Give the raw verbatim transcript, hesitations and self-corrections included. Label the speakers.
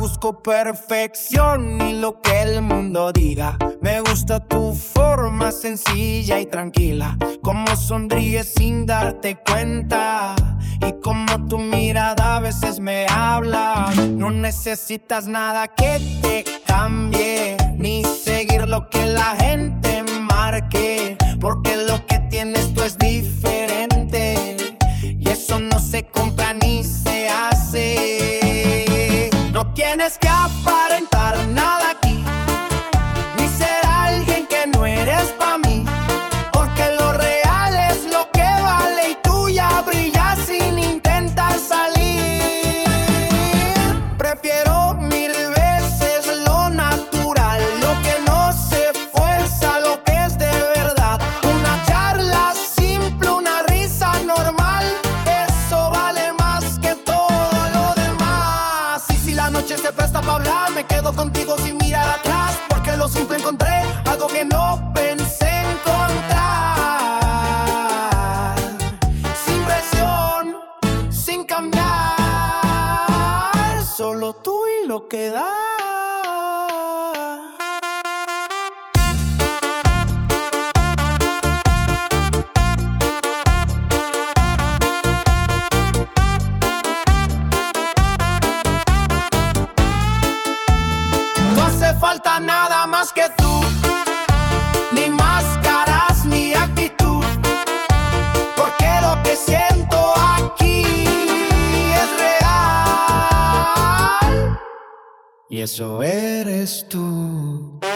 Speaker 1: busco perfección y lo que el mundo diga. Me gusta tu forma sencilla y tranquila, como sonríes sin darte cuenta y como tu mirada a veces me habla. No necesitas nada que te cambie, ni seguir lo que la gente marque, porque lo que tienes tú es diferente y eso no se compra ni se hace. No tienes que aparentar nada aquí, ni ser alguien que no eres pa' mí, porque lo real es lo que vale y tú ya brillas sin intentar salir. Prefiero mil veces lo natural, lo que no se fuerza, lo que es de verdad. Una charla simple, una risa normal, eso vale más que todo lo demás. Y si la noche se presta para hablar, me quedo contigo sin mirar atrás, porque lo simple encontré algo que no pensé encontrar. Sin presión, sin cambiar, solo tú y lo que da. No hace falta nada más que tú, ni máscaras ni actitud, porque lo que siento aquí es real y eso eres tú.